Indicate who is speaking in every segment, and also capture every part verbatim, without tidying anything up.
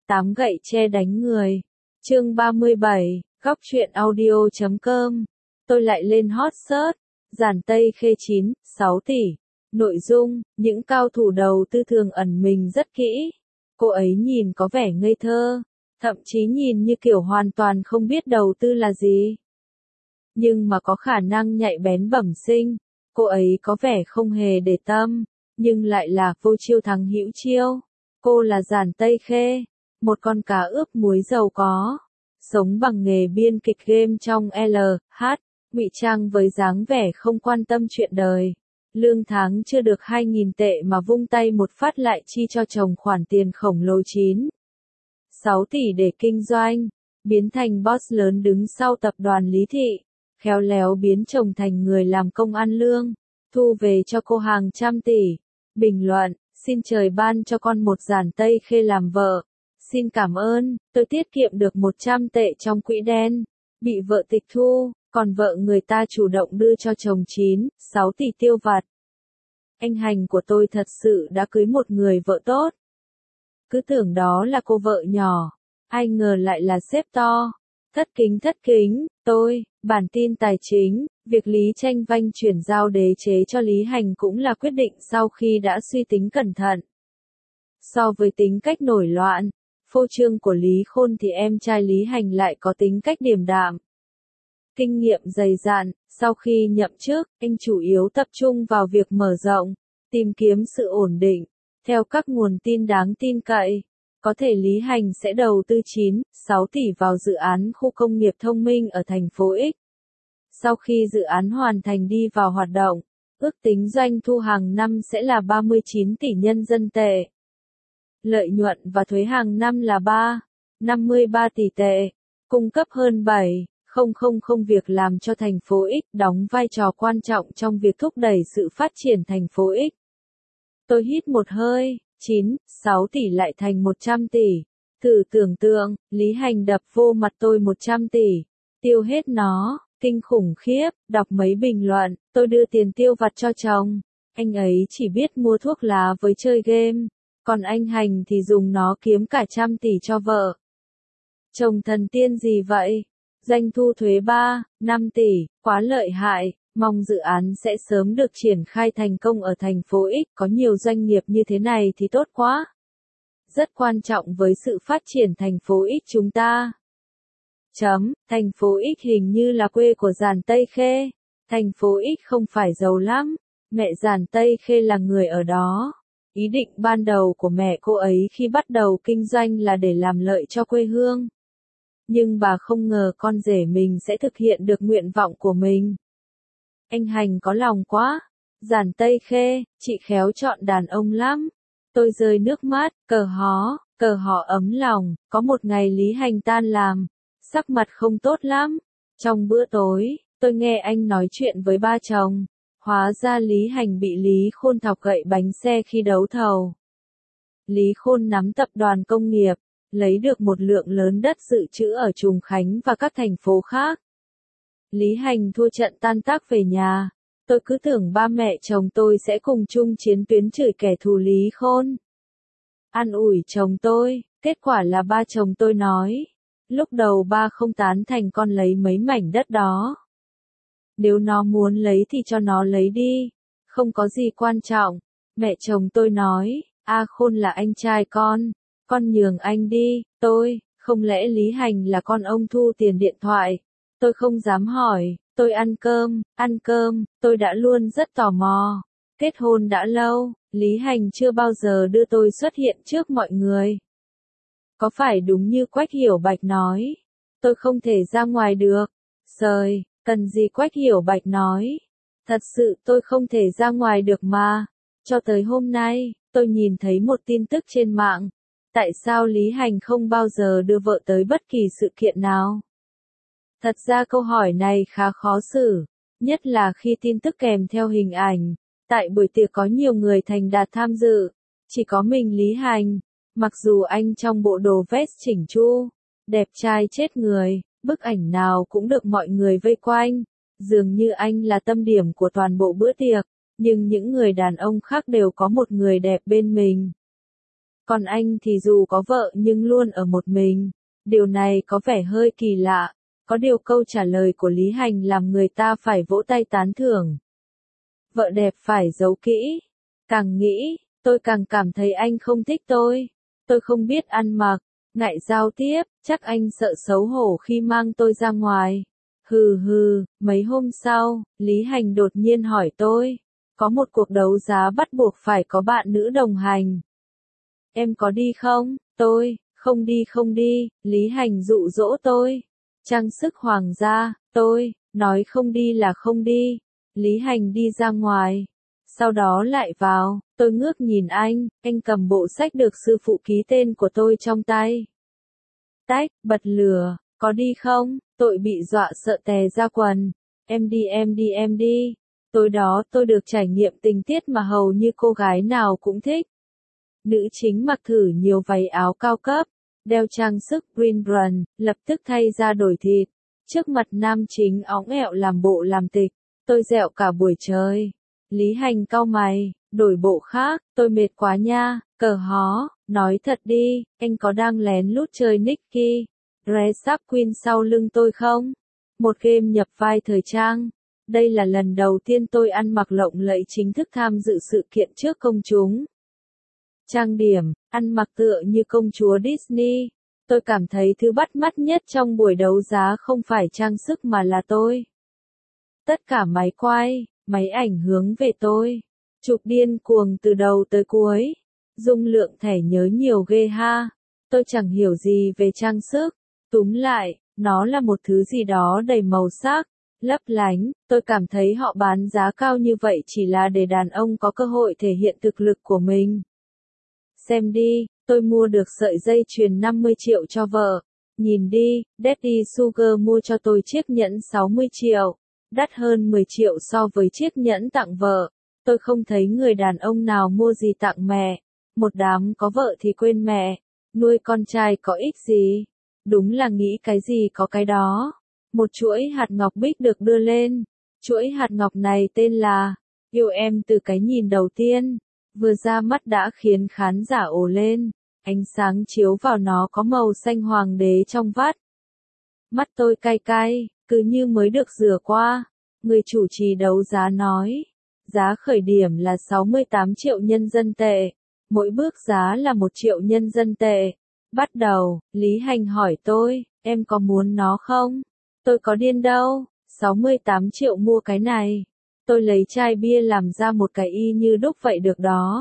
Speaker 1: Tám gậy tre đánh người. Chương ba mươi bảy, góc truyện audio chấm com. Tôi lại lên hot search. Giản Tây Khê chín, sáu tỷ. Nội dung, những cao thủ đầu tư thường ẩn mình rất kỹ. Cô ấy nhìn có vẻ ngây thơ, thậm chí nhìn như kiểu hoàn toàn không biết đầu tư là gì. Nhưng mà có khả năng nhạy bén bẩm sinh. Cô ấy có vẻ không hề để tâm, nhưng lại là vô chiêu thắng hữu chiêu. Cô là Giản Tây Khê, một con cá ướp muối giàu có, sống bằng nghề biên kịch game trong L H, ngụy trang với dáng vẻ không quan tâm chuyện đời. Lương tháng chưa được hai nghìn tệ mà vung tay một phát lại chi cho chồng khoản tiền khổng lồ chín, sáu tỷ để kinh doanh, biến thành boss lớn đứng sau tập đoàn Lý Thị, khéo léo biến chồng thành người làm công ăn lương, thu về cho cô hàng trăm tỷ. Bình luận, xin trời ban cho con một Giản Tây Khê làm vợ. Xin cảm ơn, tôi tiết kiệm được một trăm tệ trong quỹ đen, bị vợ tịch thu, còn vợ người ta chủ động đưa cho chồng chín, sáu tỷ tiêu vặt. Anh Hành của tôi thật sự đã cưới một người vợ tốt. Cứ tưởng đó là cô vợ nhỏ, ai ngờ lại là sếp to. Thất kính thất kính, tôi, bản tin tài chính, việc Lý Tranh Vanh chuyển giao đế chế cho Lý Hành cũng là quyết định sau khi đã suy tính cẩn thận. So với tính cách nổi loạn, phô trương của Lý Khôn thì em trai Lý Hành lại có tính cách điềm đạm. Kinh nghiệm dày dạn, sau khi nhậm chức, anh chủ yếu tập trung vào việc mở rộng, tìm kiếm sự ổn định. Theo các nguồn tin đáng tin cậy, có thể Lý Hành sẽ đầu tư chín, sáu tỷ vào dự án khu công nghiệp thông minh ở thành phố X. Sau khi dự án hoàn thành đi vào hoạt động, ước tính doanh thu hàng năm sẽ là ba mươi chín tỷ nhân dân tệ. Lợi nhuận và thuế hàng năm là ba phẩy năm mươi ba tỷ tệ, cung cấp hơn bảy nghìn việc làm cho thành phố X, đóng vai trò quan trọng trong việc thúc đẩy sự phát triển thành phố X. Tôi hít một hơi, chín, sáu tỷ lại thành một trăm tỷ. Thử tưởng tượng, Lý Hành đập vô mặt tôi một trăm tỷ, tiêu hết nó, kinh khủng khiếp. Đọc mấy bình luận, tôi đưa tiền tiêu vặt cho chồng, anh ấy chỉ biết mua thuốc lá với chơi game, còn anh Hành thì dùng nó kiếm cả trăm tỷ cho vợ. Chồng thần tiên gì vậy? Doanh thu thuế ba phẩy năm tỷ, quá lợi hại, mong dự án sẽ sớm được triển khai thành công ở thành phố X, có nhiều doanh nghiệp như thế này thì tốt quá. Rất quan trọng với sự phát triển thành phố X chúng ta. Chấm, thành phố X hình như là quê của Giản Tây Khê. Thành phố X không phải giàu lắm, mẹ Giản Tây Khê là người ở đó. Ý định ban đầu của mẹ cô ấy khi bắt đầu kinh doanh là để làm lợi cho quê hương. Nhưng bà không ngờ con rể mình sẽ thực hiện được nguyện vọng của mình. Anh Hành có lòng quá. Giản Tây Khê, chị khéo chọn đàn ông lắm. Tôi rơi nước mắt, cờ hó, cờ họ ấm lòng. Có một ngày Lý Hành tan làm, sắc mặt không tốt lắm. Trong bữa tối, tôi nghe anh nói chuyện với ba chồng. Hóa ra Lý Hành bị Lý Khôn thọc gậy bánh xe khi đấu thầu. Lý Khôn nắm tập đoàn công nghiệp, lấy được một lượng lớn đất dự trữ ở Trùng Khánh và các thành phố khác. Lý Hành thua trận tan tác về nhà. Tôi cứ tưởng ba mẹ chồng tôi sẽ cùng chung chiến tuyến chửi kẻ thù Lý Khôn. An ủi chồng tôi, kết quả là ba chồng tôi nói. Lúc đầu ba không tán thành con lấy mấy mảnh đất đó. Nếu nó muốn lấy thì cho nó lấy đi, không có gì quan trọng. Mẹ chồng tôi nói, A Khôn là anh trai con, con nhường anh đi. Tôi, không lẽ Lý Hành là con ông thu tiền điện thoại? Tôi không dám hỏi, tôi ăn cơm, ăn cơm, tôi đã luôn rất tò mò. Kết hôn đã lâu, Lý Hành chưa bao giờ đưa tôi xuất hiện trước mọi người. Có phải đúng như Quách Hiểu Bạch nói, tôi không thể ra ngoài được? Trời, cần gì Quách Hiểu Bạch nói? Thật sự tôi không thể ra ngoài được mà. Cho tới hôm nay, tôi nhìn thấy một tin tức trên mạng. Tại sao Lý Hành không bao giờ đưa vợ tới bất kỳ sự kiện nào? Thật ra câu hỏi này khá khó xử, nhất là khi tin tức kèm theo hình ảnh. Tại buổi tiệc có nhiều người thành đạt tham dự, chỉ có mình Lý Hành, mặc dù anh trong bộ đồ vest chỉnh chu, đẹp trai chết người, bức ảnh nào cũng được mọi người vây quanh, dường như anh là tâm điểm của toàn bộ bữa tiệc, nhưng những người đàn ông khác đều có một người đẹp bên mình. Còn anh thì dù có vợ nhưng luôn ở một mình. Điều này có vẻ hơi kỳ lạ. Có điều câu trả lời của Lý Hành làm người ta phải vỗ tay tán thưởng. Vợ đẹp phải giấu kỹ. Càng nghĩ, tôi càng cảm thấy anh không thích tôi. Tôi không biết ăn mặc, ngại giao tiếp, chắc anh sợ xấu hổ khi mang tôi ra ngoài. Hừ hừ, mấy hôm sau, Lý Hành đột nhiên hỏi tôi. Có một cuộc đấu giá bắt buộc phải có bạn nữ đồng hành. Em có đi không? Tôi, không đi không đi, Lý Hành dụ dỗ tôi. Trang sức hoàng gia, tôi, nói không đi là không đi. Lý Hành đi ra ngoài. Sau đó lại vào, tôi ngước nhìn anh, anh cầm bộ sách được sư phụ ký tên của tôi trong tay. Tách, bật lửa, có đi không? Tôi bị dọa sợ tè ra quần. Em đi em đi em đi. Tối đó tôi được trải nghiệm tình tiết mà hầu như cô gái nào cũng thích. Nữ chính mặc thử nhiều váy áo cao cấp, đeo trang sức green brand, lập tức thay ra đổi thịt. Trước mặt nam chính óng ẹo làm bộ làm tịch, tôi dẹo cả buổi trời. Lý Hành cau mày, đổi bộ khác, tôi mệt quá nha, cờ hó, nói thật đi, anh có đang lén lút chơi Nicky, Dress Up Queen sau lưng tôi không? Một game nhập vai thời trang. Đây là lần đầu tiên tôi ăn mặc lộng lẫy chính thức tham dự sự kiện trước công chúng. Trang điểm, ăn mặc tựa như công chúa Disney. Tôi cảm thấy thứ bắt mắt nhất trong buổi đấu giá không phải trang sức mà là tôi. Tất cả máy quay, máy ảnh hướng về tôi. Chụp điên cuồng từ đầu tới cuối. Dung lượng thẻ nhớ nhiều ghê ha. Tôi chẳng hiểu gì về trang sức. Túm lại, nó là một thứ gì đó đầy màu sắc, lấp lánh. Tôi cảm thấy họ bán giá cao như vậy chỉ là để đàn ông có cơ hội thể hiện thực lực của mình. Xem đi, tôi mua được sợi dây chuyền năm mươi triệu cho vợ. Nhìn đi, Daddy Sugar mua cho tôi chiếc nhẫn sáu mươi triệu. Đắt hơn mười triệu so với chiếc nhẫn tặng vợ. Tôi không thấy người đàn ông nào mua gì tặng mẹ. Một đám có vợ thì quên mẹ. Nuôi con trai có ích gì? Đúng là nghĩ cái gì có cái đó. Một chuỗi hạt ngọc bích được đưa lên. Chuỗi hạt ngọc này tên là Yêu Em Từ Cái Nhìn Đầu Tiên. Vừa ra mắt đã khiến khán giả ồ lên. Ánh sáng chiếu vào nó có màu xanh hoàng đế trong vắt. Mắt tôi cay cay, cứ như mới được rửa qua. Người chủ trì đấu giá nói. Giá khởi điểm là sáu mươi tám triệu nhân dân tệ. Mỗi bước giá là một triệu nhân dân tệ. Bắt đầu, Lý Hành hỏi tôi, em có muốn nó không? Tôi có điên đâu, sáu mươi tám triệu mua cái này. Tôi lấy chai bia làm ra một cái y như đúc vậy được đó.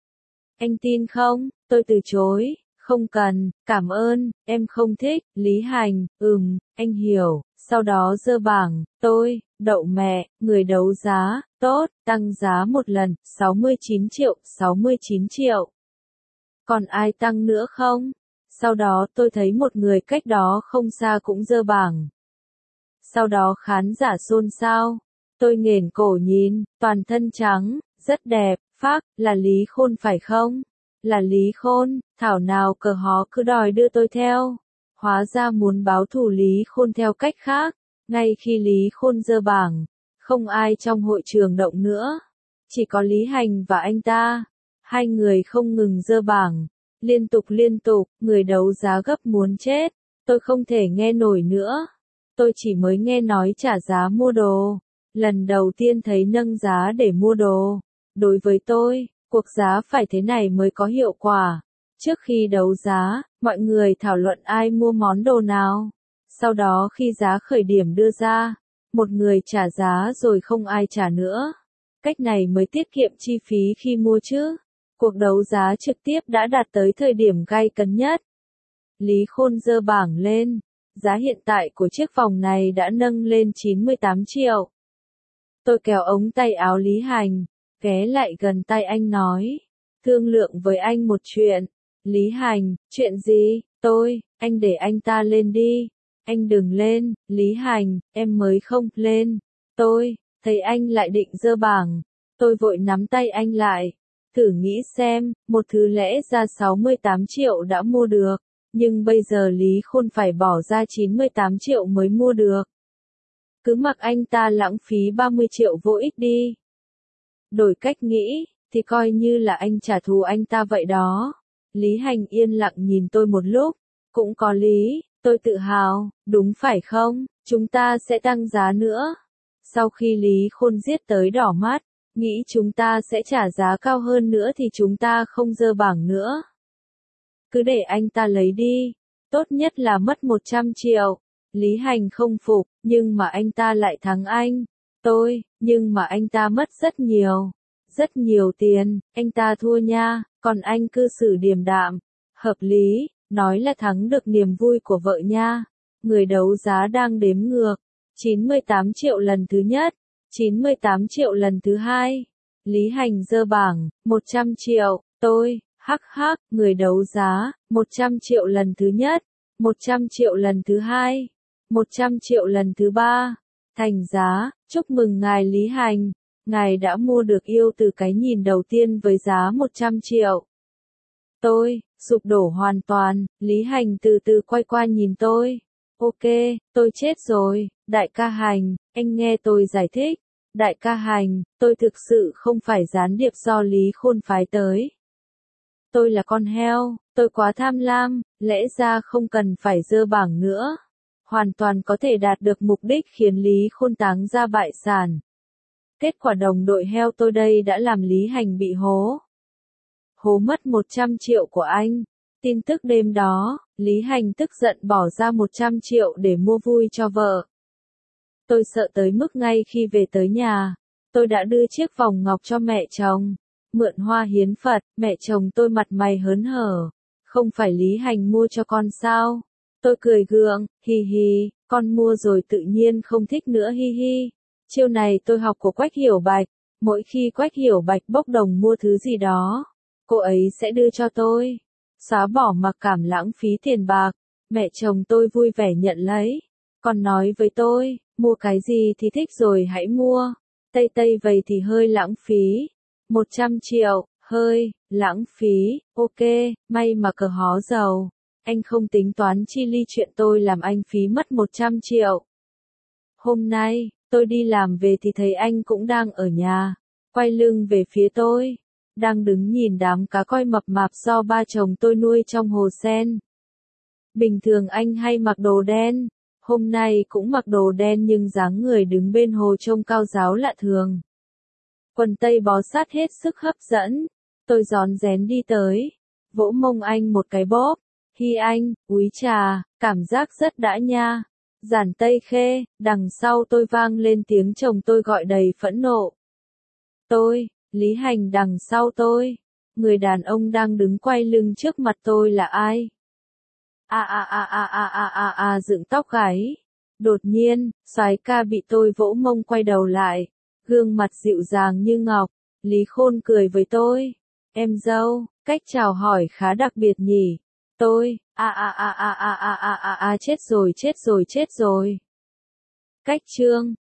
Speaker 1: Anh tin không? Tôi từ chối, không cần, cảm ơn, em không thích. Lý Hành, ừm, anh hiểu. Sau đó giơ bảng, tôi, đậu mẹ, người đấu giá, tốt, tăng giá một lần, sáu mươi chín triệu, sáu mươi chín triệu. Còn ai tăng nữa không? Sau đó tôi thấy một người cách đó không xa cũng giơ bảng. Sau đó khán giả xôn xao. Tôi nghển cổ nhìn, toàn thân trắng, rất đẹp, phác, là Lý Khôn phải không? Là Lý Khôn, thảo nào cờ hó cứ đòi đưa tôi theo. Hóa ra muốn báo thù Lý Khôn theo cách khác. Ngay khi Lý Khôn giơ bảng, không ai trong hội trường động nữa. Chỉ có Lý Hành và anh ta. Hai người không ngừng giơ bảng. Liên tục liên tục, người đấu giá gấp muốn chết. Tôi không thể nghe nổi nữa. Tôi chỉ mới nghe nói trả giá mua đồ. Lần đầu tiên thấy nâng giá để mua đồ. Đối với tôi, cuộc giá phải thế này mới có hiệu quả. Trước khi đấu giá, mọi người thảo luận ai mua món đồ nào. Sau đó khi giá khởi điểm đưa ra, một người trả giá rồi không ai trả nữa. Cách này mới tiết kiệm chi phí khi mua chứ. Cuộc đấu giá trực tiếp đã đạt tới thời điểm gay cấn nhất. Lý Khôn giơ bảng lên. Giá hiện tại của chiếc vòng này đã nâng lên chín mươi tám triệu. Tôi kéo ống tay áo Lý Hành, ghé lại gần tay anh nói. Thương lượng với anh một chuyện. Lý Hành, chuyện gì? Tôi, anh để anh ta lên đi. Anh đừng lên, Lý Hành, em mới không lên. Tôi, thấy anh lại định giơ bảng. Tôi vội nắm tay anh lại. Thử nghĩ xem, một thứ lẽ ra sáu mươi tám triệu đã mua được. Nhưng bây giờ Lý Khôn phải bỏ ra chín mươi tám triệu mới mua được. Cứ mặc anh ta lãng phí ba mươi triệu vô ích đi. Đổi cách nghĩ, thì coi như là anh trả thù anh ta vậy đó. Lý Hành yên lặng nhìn tôi một lúc. Cũng có lý, tôi tự hào, đúng phải không, chúng ta sẽ tăng giá nữa. Sau khi Lý Khôn giết tới đỏ mắt, nghĩ chúng ta sẽ trả giá cao hơn nữa thì chúng ta không dơ bảng nữa. Cứ để anh ta lấy đi, tốt nhất là mất một trăm triệu. Lý Hành không phục, nhưng mà anh ta lại thắng anh. Tôi, nhưng mà anh ta mất rất nhiều. Rất nhiều tiền, anh ta thua nha, còn anh cư xử điềm đạm. Hợp lý, nói là thắng được niềm vui của vợ nha. Người đấu giá đang đếm ngược. chín mươi tám triệu lần thứ nhất, chín mươi tám triệu lần thứ hai. Lý Hành dơ bảng, một trăm triệu, tôi, hắc hắc, người đấu giá, một trăm triệu lần thứ nhất, một trăm triệu lần thứ hai, một trăm triệu lần thứ ba. Thành giá, chúc mừng ngài Lý Hành, ngài đã mua được yêu từ cái nhìn đầu tiên với giá một trăm triệu. Tôi, sụp đổ hoàn toàn, Lý Hành từ từ quay qua nhìn tôi. Ok, tôi chết rồi, đại ca Hành, anh nghe tôi giải thích. Đại ca Hành, tôi thực sự không phải gián điệp do Lý Khôn phái tới. Tôi là con heo, tôi quá tham lam, lẽ ra không cần phải dơ bảng nữa. Hoàn toàn có thể đạt được mục đích khiến Lý Khôn táng ra bại sản. Kết quả đồng đội heo tôi đây đã làm Lý Hành bị hố. Hố mất một trăm triệu của anh. Tin tức đêm đó, Lý Hành tức giận bỏ ra một trăm triệu để mua vui cho vợ. Tôi sợ tới mức ngay khi về tới nhà, tôi đã đưa chiếc vòng ngọc cho mẹ chồng. Mượn hoa hiến Phật, mẹ chồng tôi mặt mày hớn hở. Không phải Lý Hành mua cho con sao? Tôi cười gượng, hi hi, con mua rồi tự nhiên không thích nữa hi hi. Chiêu này tôi học của Quách Hiểu Bạch. Mỗi khi Quách Hiểu Bạch bốc đồng mua thứ gì đó, cô ấy sẽ đưa cho tôi. Xóa bỏ mặc cảm lãng phí tiền bạc. Mẹ chồng tôi vui vẻ nhận lấy. Còn nói với tôi, mua cái gì thì thích rồi hãy mua. Tây tây vậy thì hơi lãng phí. một trăm triệu, hơi, lãng phí, ok, may mà cờ hó giàu. Anh không tính toán chi ly chuyện tôi làm anh phí mất một trăm triệu. Hôm nay, tôi đi làm về thì thấy anh cũng đang ở nhà. Quay lưng về phía tôi. Đang đứng nhìn đám cá koi mập mạp do ba chồng tôi nuôi trong hồ sen. Bình thường anh hay mặc đồ đen. Hôm nay cũng mặc đồ đen nhưng dáng người đứng bên hồ trông cao ráo lạ thường. Quần tây bó sát hết sức hấp dẫn. Tôi rón rén đi tới. Vỗ mông anh một cái bóp. Hi anh, úi trà, cảm giác rất đã nha. Giản Tây Khê, đằng sau tôi vang lên tiếng chồng tôi gọi đầy phẫn nộ. Tôi, Lý Hành đằng sau tôi. Người đàn ông đang đứng quay lưng trước mặt tôi là ai? A a a a a a a a dựng tóc gáy. Đột nhiên, soái ca bị tôi vỗ mông quay đầu lại. Gương mặt dịu dàng như ngọc. Lý Khôn cười với tôi. Em dâu, cách chào hỏi khá đặc biệt nhỉ. Tôi, a a a a a a a a a chết rồi chết rồi chết rồi. Cách chương